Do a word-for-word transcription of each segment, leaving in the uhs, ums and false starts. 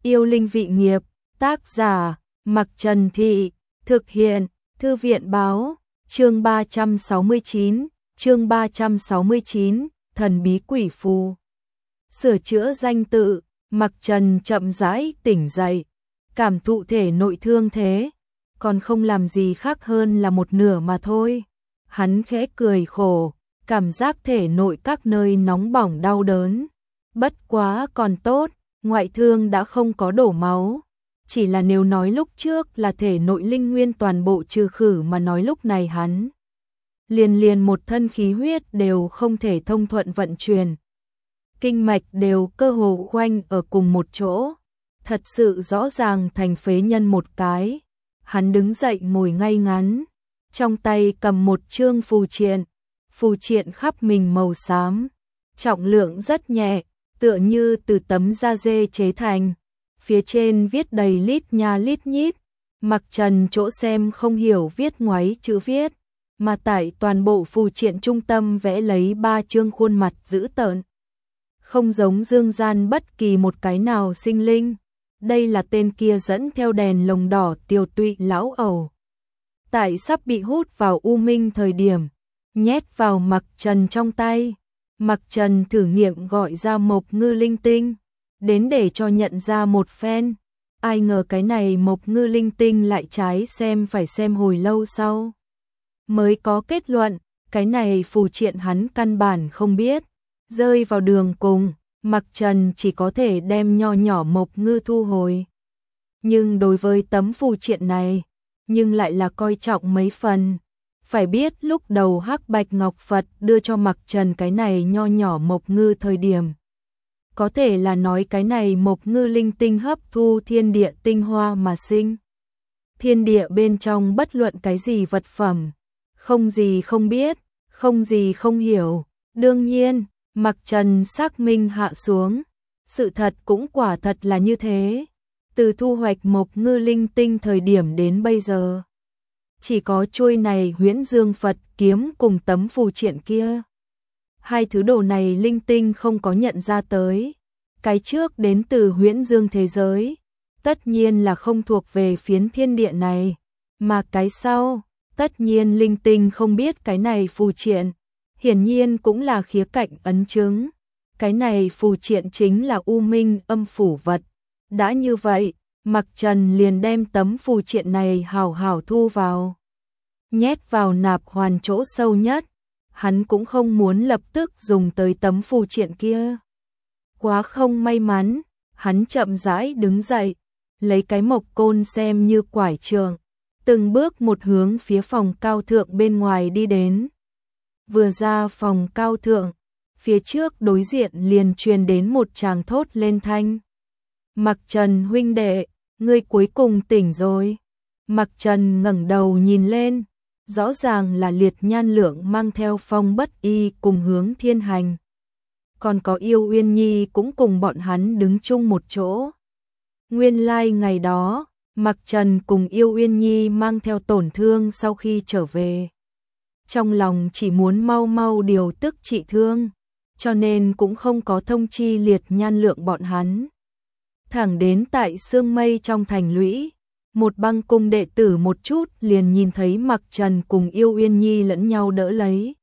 Yêu linh vị nghiệp, tác giả, Mặc Trần Thị, thực hiện, Thư viện báo, chương ba trăm sáu mươi chín, chương ba trăm sáu mươi chín, thần bí quỷ phù. Sửa chữa danh tự, Mặc Trần chậm rãi tỉnh dậy, cảm thụ thể nội thương thế, còn không làm gì khác hơn là một nửa mà thôi. Hắn khẽ cười khổ, cảm giác thể nội các nơi nóng bỏng đau đớn. Bất quá còn tốt, ngoại thương đã không có đổ máu. Chỉ là nếu nói lúc trước là thể nội linh nguyên toàn bộ trừ khử mà nói lúc này hắn liền liền một thân khí huyết đều không thể thông thuận vận chuyển. Kinh mạch đều cơ hồ khoanh ở cùng một chỗ. Thật sự rõ ràng thành phế nhân một cái. Hắn đứng dậy ngồi ngay ngắn, trong tay cầm một chương phù triện. Phù triện khắp mình màu xám, trọng lượng rất nhẹ, tựa như từ tấm da dê chế thành. Phía trên viết đầy lít nha lít nhít, Mặc Trần chỗ xem không hiểu viết ngoáy chữ viết, mà tại toàn bộ phù triện trung tâm vẽ lấy ba chương khuôn mặt dữ tợn. Không giống dương gian bất kỳ một cái nào sinh linh, đây là tên kia dẫn theo đèn lồng đỏ tiều tụy lão ẩu. Tại sắp bị hút vào u minh thời điểm, nhét vào Mặc Trần trong tay. Mặc Trần thử nghiệm gọi ra Mộc Ngư linh tinh, đến để cho nhận ra một phen. Ai ngờ cái này Mộc Ngư linh tinh lại trái xem phải xem hồi lâu sau mới có kết luận, cái này phù triện hắn căn bản không biết. Rơi vào đường cùng, Mặc Trần chỉ có thể đem nho nhỏ Mộc Ngư thu hồi. Nhưng đối với tấm phù triện này, nhưng lại là coi trọng mấy phần. Phải biết lúc đầu Hắc Bạch Ngọc Phật đưa cho Mặc Trần cái này nho nhỏ Mộc Ngư thời điểm. Có thể là nói cái này Mộc Ngư linh tinh hấp thu thiên địa tinh hoa mà sinh. Thiên địa bên trong bất luận cái gì vật phẩm, không gì không biết, không gì không hiểu. Đương nhiên, Mặc Trần xác minh hạ xuống, sự thật cũng quả thật là như thế. Từ thu hoạch Mộc Ngư linh tinh thời điểm đến bây giờ, chỉ có chuôi này Huyễn Dương Phật kiếm cùng tấm phù triện kia. Hai thứ đồ này linh tinh không có nhận ra tới. Cái trước đến từ Huyễn Dương thế giới, tất nhiên là không thuộc về phiến thiên địa này, mà cái sau, tất nhiên linh tinh không biết cái này phù triện, hiển nhiên cũng là khía cạnh ấn chứng. Cái này phù triện chính là U Minh âm phủ vật. Đã như vậy, Mặc Trần liền đem tấm phù triện này hào hào thu vào, nhét vào nạp hoàn chỗ sâu nhất. Hắn cũng không muốn lập tức dùng tới tấm phù triện kia. Quá không may mắn, hắn chậm rãi đứng dậy, lấy cái mộc côn xem như quải trường, từng bước một hướng phía phòng cao thượng bên ngoài đi đến. Vừa ra phòng cao thượng, phía trước đối diện liền truyền đến một tràng thốt lên thanh. Mặc Trần huynh đệ, ngươi cuối cùng tỉnh rồi. Mặc Trần ngẩng đầu nhìn lên, rõ ràng là Liệt Nhan Lượng mang theo Phong Bất Y cùng hướng Thiên Hành. Còn có Yêu Uyên Nhi cũng cùng bọn hắn đứng chung một chỗ. Nguyên lai like ngày đó, Mặc Trần cùng Yêu Uyên Nhi mang theo tổn thương sau khi trở về. Trong lòng chỉ muốn mau mau điều tức trị thương, cho nên cũng không có thông chi Liệt Nhan Lượng bọn hắn. Thẳng đến tại sương mây trong thành lũy, một băng cung đệ tử một chút liền nhìn thấy Mặc Trần cùng Yêu Uyên Nhi lẫn nhau đỡ lấy.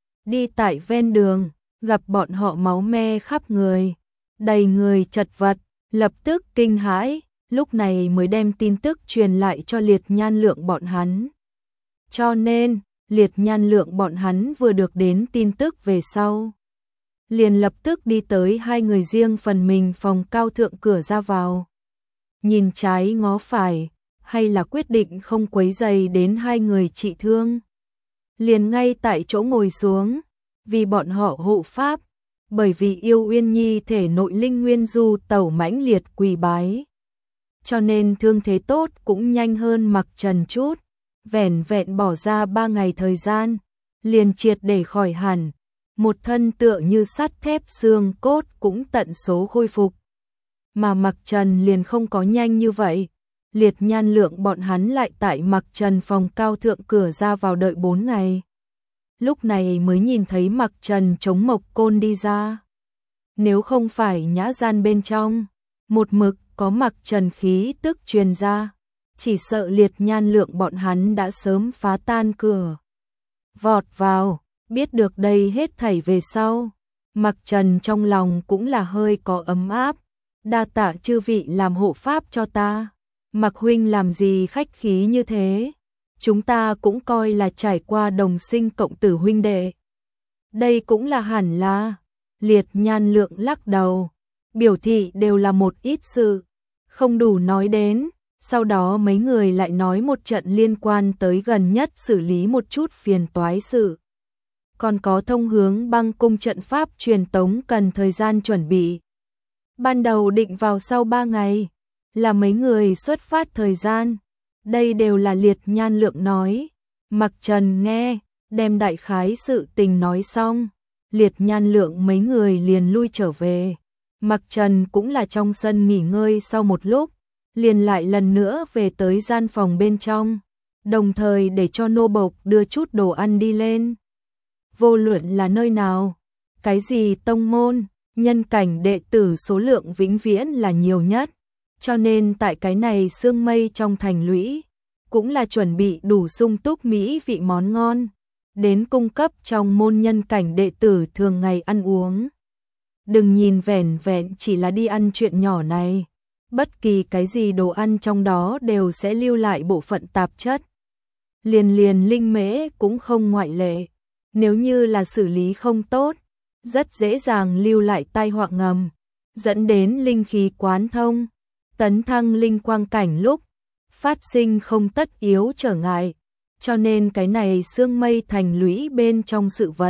Đi tại ven đường, gặp bọn họ máu me khắp người, đầy người chật vật, lập tức kinh hãi, lúc này mới đem tin tức truyền lại cho Liệt Nhan Lượng bọn hắn. Cho nên, Liệt Nhan Lượng bọn hắn vừa được đến tin tức về sau, liền lập tức đi tới hai người riêng phần mình phòng cao thượng cửa ra vào. Nhìn trái ngó phải, hay là quyết định không quấy rầy đến hai người trị thương. Liền ngay tại chỗ ngồi xuống, vì bọn họ hộ pháp, bởi vì Yêu Uyên Nhi thể nội linh nguyên du tẩu mãnh liệt quỳ bái. Cho nên thương thế tốt cũng nhanh hơn Mặc Trần chút, vẻn vẹn bỏ ra ba ngày thời gian, liền triệt để khỏi hẳn, một thân tựa như sắt thép xương cốt cũng tận số khôi phục. Mà Mặc Trần liền không có nhanh như vậy. Liệt Nhan Lượng bọn hắn lại tại Mặc Trần phòng cao thượng cửa ra vào đợi bốn ngày. Lúc này mới nhìn thấy Mặc Trần chống mộc côn đi ra. Nếu không phải nhã gian bên trong, một mực có Mặc Trần khí tức truyền ra, chỉ sợ Liệt Nhan Lượng bọn hắn đã sớm phá tan cửa. Vọt vào, biết được đây hết thảy về sau, Mặc Trần trong lòng cũng là hơi có ấm áp, đa tạ chư vị làm hộ pháp cho ta. Mặc huynh làm gì khách khí như thế, chúng ta cũng coi là trải qua đồng sinh cộng tử huynh đệ. Đây cũng là hẳn là, Liệt Nhan Lượng lắc đầu, biểu thị đều là một ít sự, không đủ nói đến. Sau đó mấy người lại nói một trận liên quan tới gần nhất xử lý một chút phiền toái sự. Còn có thông hướng băng cung trận pháp truyền tống cần thời gian chuẩn bị. Ban đầu định vào sau ba ngày, là mấy người xuất phát thời gian. Đây đều là Liệt Nhan Lượng nói. Mặc Trần nghe, đem đại khái sự tình nói xong. Liệt Nhan Lượng mấy người liền lui trở về. Mặc Trần cũng là trong sân nghỉ ngơi sau một lúc, liền lại lần nữa về tới gian phòng bên trong, đồng thời để cho nô bộc đưa chút đồ ăn đi lên. Vô luận là nơi nào, cái gì tông môn, nhân cảnh đệ tử số lượng vĩnh viễn là nhiều nhất, cho nên tại cái này sương mây trong thành lũy, cũng là chuẩn bị đủ sung túc mỹ vị món ngon, đến cung cấp trong môn nhân cảnh đệ tử thường ngày ăn uống. Đừng nhìn vẻn vẹn chỉ là đi ăn chuyện nhỏ này, bất kỳ cái gì đồ ăn trong đó đều sẽ lưu lại bộ phận tạp chất. Liền liền linh mễ cũng không ngoại lệ, nếu như là xử lý không tốt, rất dễ dàng lưu lại tai họa ngầm, dẫn đến linh khí quán thông, tấn thăng linh quang cảnh lúc phát sinh không tất yếu trở ngại, cho nên cái này sương mây thành lũy bên trong sự vật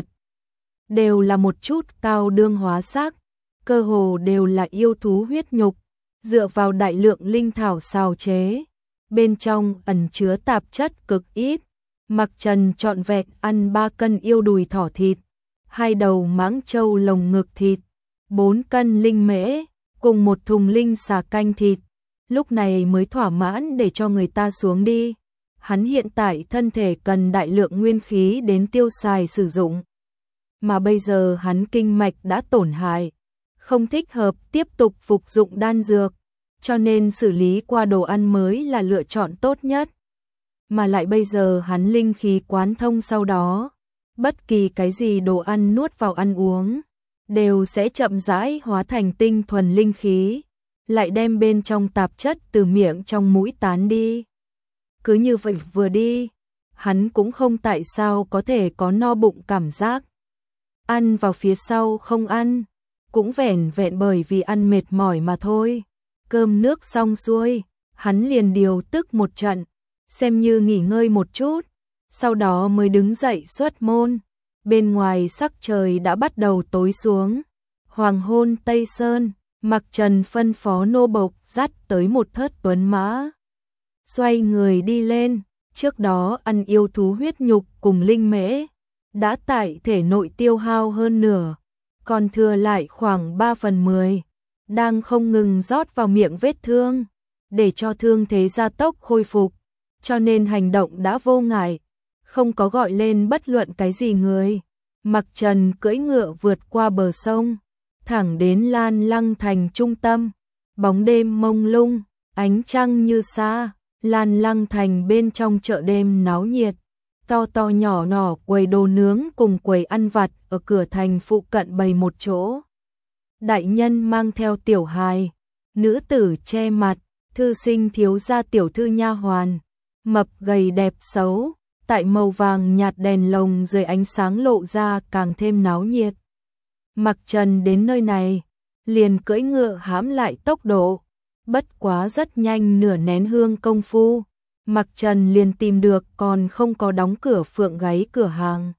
đều là một chút cao đương hóa sắc, cơ hồ đều là yêu thú huyết nhục, dựa vào đại lượng linh thảo xào chế, bên trong ẩn chứa tạp chất cực ít. Mặc Trần trọn vẹn ăn ba cân yêu đùi thỏ thịt, hai đầu mãng trâu lồng ngực thịt, bốn cân linh mễ, cùng một thùng linh xà canh thịt, lúc này mới thỏa mãn để cho người ta xuống đi. Hắn hiện tại thân thể cần đại lượng nguyên khí đến tiêu xài sử dụng, mà bây giờ hắn kinh mạch đã tổn hại, không thích hợp tiếp tục phục dụng đan dược, cho nên xử lý qua đồ ăn mới là lựa chọn tốt nhất. Mà lại bây giờ hắn linh khí quán thông sau đó, bất kỳ cái gì đồ ăn nuốt vào ăn uống, đều sẽ chậm rãi hóa thành tinh thuần linh khí, lại đem bên trong tạp chất từ miệng trong mũi tán đi. Cứ như vậy vừa đi, hắn cũng không tại sao có thể có no bụng cảm giác. Ăn vào phía sau không ăn, cũng vẻn vẹn bởi vì ăn mệt mỏi mà thôi. Cơm nước xong xuôi, hắn liền điều tức một trận, xem như nghỉ ngơi một chút, sau đó mới đứng dậy xuất môn. Bên ngoài sắc trời đã bắt đầu tối xuống, hoàng hôn Tây Sơn, Mặc Trần phân phó nô bộc dắt tới một thớt tuấn mã. Xoay người đi lên, trước đó ăn yêu thú huyết nhục cùng linh mễ, đã tại thể nội tiêu hao hơn nửa, còn thừa lại khoảng ba phần mười, đang không ngừng rót vào miệng vết thương, để cho thương thế gia tốc khôi phục, cho nên hành động đã vô ngại, không có gọi lên bất luận cái gì người. Mặc Trần cưỡi ngựa vượt qua bờ sông, thẳng đến Lan Lăng thành trung tâm, bóng đêm mông lung, ánh trăng như xa, Lan Lăng thành bên trong chợ đêm náo nhiệt, to to nhỏ nhỏ quầy đồ nướng cùng quầy ăn vặt ở cửa thành phụ cận bày một chỗ. Đại nhân mang theo tiểu hài, nữ tử che mặt, thư sinh thiếu gia tiểu thư nha hoàn, mập gầy đẹp xấu, tại màu vàng nhạt đèn lồng dưới ánh sáng lộ ra càng thêm náo nhiệt. Mặc Trần đến nơi này, liền cưỡi ngựa hãm lại tốc độ, bất quá rất nhanh nửa nén hương công phu, Mặc Trần liền tìm được còn không có đóng cửa phượng gáy cửa hàng.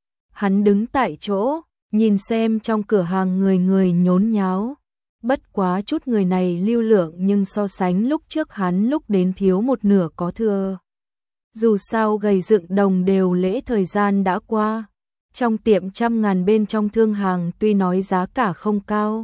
Hắn đứng tại chỗ, nhìn xem trong cửa hàng người người nhốn nháo, bất quá chút người này lưu lượng nhưng so sánh lúc trước hắn lúc đến thiếu một nửa có thừa. Dù sao gầy dựng đồng đều lễ thời gian đã qua, trong tiệm trăm ngàn bên trong thương hàng tuy nói giá cả không cao,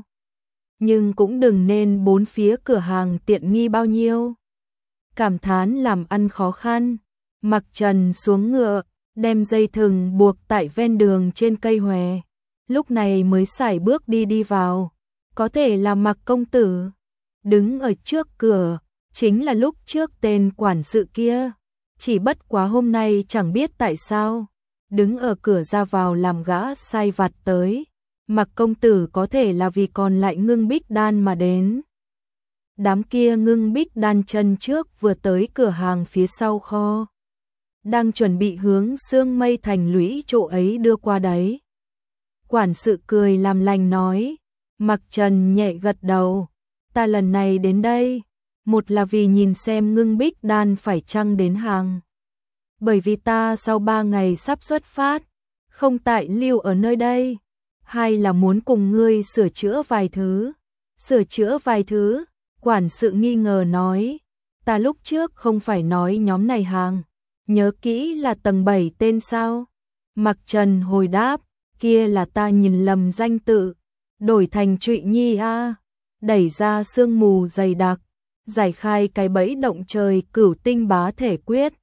nhưng cũng đừng nên bốn phía cửa hàng tiện nghi bao nhiêu. Cảm thán làm ăn khó khăn, Mặc Trần xuống ngựa, đem dây thừng buộc tại ven đường trên cây hòe, lúc này mới sải bước đi đi vào. Có thể là Mặc công tử. đứng ở trước cửa, chính là lúc trước tên quản sự kia. Chỉ bất quá hôm nay chẳng biết tại sao, đứng ở cửa ra vào làm gã sai vặt tới. Mặc công tử có thể là vì còn lại ngưng bích đan mà đến. Đám kia ngưng bích đan chân trước vừa tới cửa hàng phía sau kho, đang chuẩn bị hướng Sương Mây Thành lũy chỗ ấy đưa qua đấy. Quản sự cười làm lành nói, Mặc Trần nhẹ gật đầu, ta lần này đến đây, một là vì nhìn xem ngưng bích đan phải chăng đến hàng. Bởi vì ta sau ba ngày sắp xuất phát, không tại lưu ở nơi đây. Hai là muốn cùng ngươi sửa chữa vài thứ. Sửa chữa vài thứ, quản sự nghi ngờ nói, ta lúc trước không phải nói nhóm này hàng, nhớ kỹ là tầng bảy tên sao? Mặc Trần hồi đáp, kia là ta nhìn lầm danh tự, đổi thành Trụy Nhi a. Đẩy ra sương mù dày đặc, giải khai cái bẫy động trời cửu tinh bá thể quyết,